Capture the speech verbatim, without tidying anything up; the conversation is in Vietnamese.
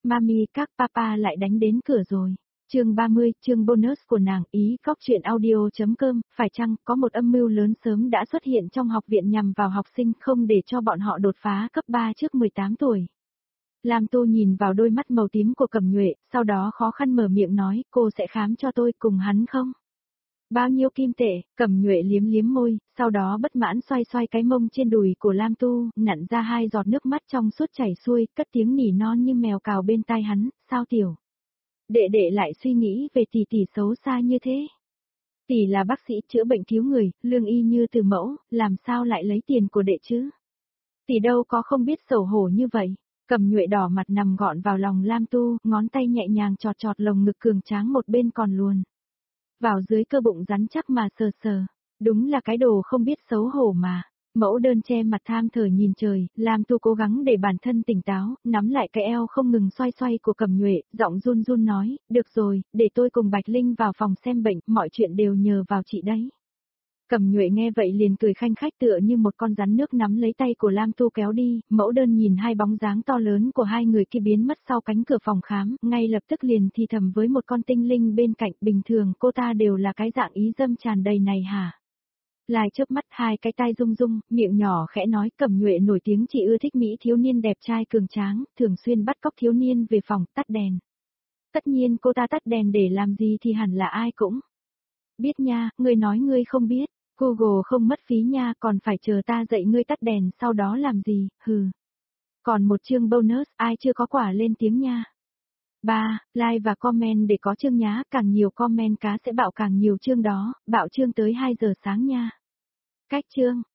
Mami các papa lại đánh đến cửa rồi. Chương ba mươi, chương bonus của nàng ý cóc truyện audio.com, phải chăng có một âm mưu lớn sớm đã xuất hiện trong học viện nhằm vào học sinh không để cho bọn họ đột phá cấp ba trước mười tám tuổi. Lam Tu nhìn vào đôi mắt màu tím của Cẩm Nhuệ, sau đó khó khăn mở miệng nói, cô sẽ khám cho tôi cùng hắn không? Bao nhiêu kim tệ? Cẩm Nhuệ liếm liếm môi, sau đó bất mãn xoay xoay cái mông trên đùi của Lam Tu, nặn ra hai giọt nước mắt trong suốt chảy xuôi, cất tiếng nỉ non như mèo cào bên tai hắn, sao tiểu? Đệ đệ lại suy nghĩ về tỷ tỷ xấu xa như thế. Tỷ là bác sĩ chữa bệnh cứu người, lương y như từ mẫu, làm sao lại lấy tiền của đệ chứ? Tỷ đâu có không biết xấu hổ như vậy. Cẩm Nhuệ đỏ mặt nằm gọn vào lòng Lam Tu, ngón tay nhẹ nhàng chọt chọt lồng ngực cường tráng một bên còn luồn vào dưới cơ bụng rắn chắc mà sờ sờ. Đúng là cái đồ không biết xấu hổ mà. Mẫu đơn che mặt than thở nhìn trời, Lam Tu cố gắng để bản thân tỉnh táo, nắm lại cái eo không ngừng xoay xoay của Cẩm Nhuệ, giọng run run nói, được rồi, để tôi cùng Bạch Linh vào phòng xem bệnh, mọi chuyện đều nhờ vào chị đấy. Cẩm Nhuệ nghe vậy liền cười khanh khách tựa như một con rắn nước nắm lấy tay của Lam Tu kéo đi, mẫu đơn nhìn hai bóng dáng to lớn của hai người kia biến mất sau cánh cửa phòng khám, ngay lập tức liền thì thầm với một con tinh linh bên cạnh, bình thường cô ta đều là cái dạng ý dâm tràn đầy này hả? Lai chớp mắt hai cái tai rung rung, miệng nhỏ khẽ nói, Cẩm Nhuệ nổi tiếng chỉ ưa thích mỹ thiếu niên đẹp trai cường tráng, thường xuyên bắt cóc thiếu niên về phòng, tắt đèn. Tất nhiên cô ta tắt đèn để làm gì thì hẳn là ai cũng biết nha, ngươi nói ngươi không biết. Google không mất phí nha, còn phải chờ ta dạy ngươi tắt đèn sau đó làm gì, hừ. Còn một chương bonus, ai chưa có quả lên tiếng nha. ba. Like và comment để có chương nhá, càng nhiều comment cá sẽ bạo càng nhiều chương đó, bạo chương tới hai giờ sáng nha. Cách chương.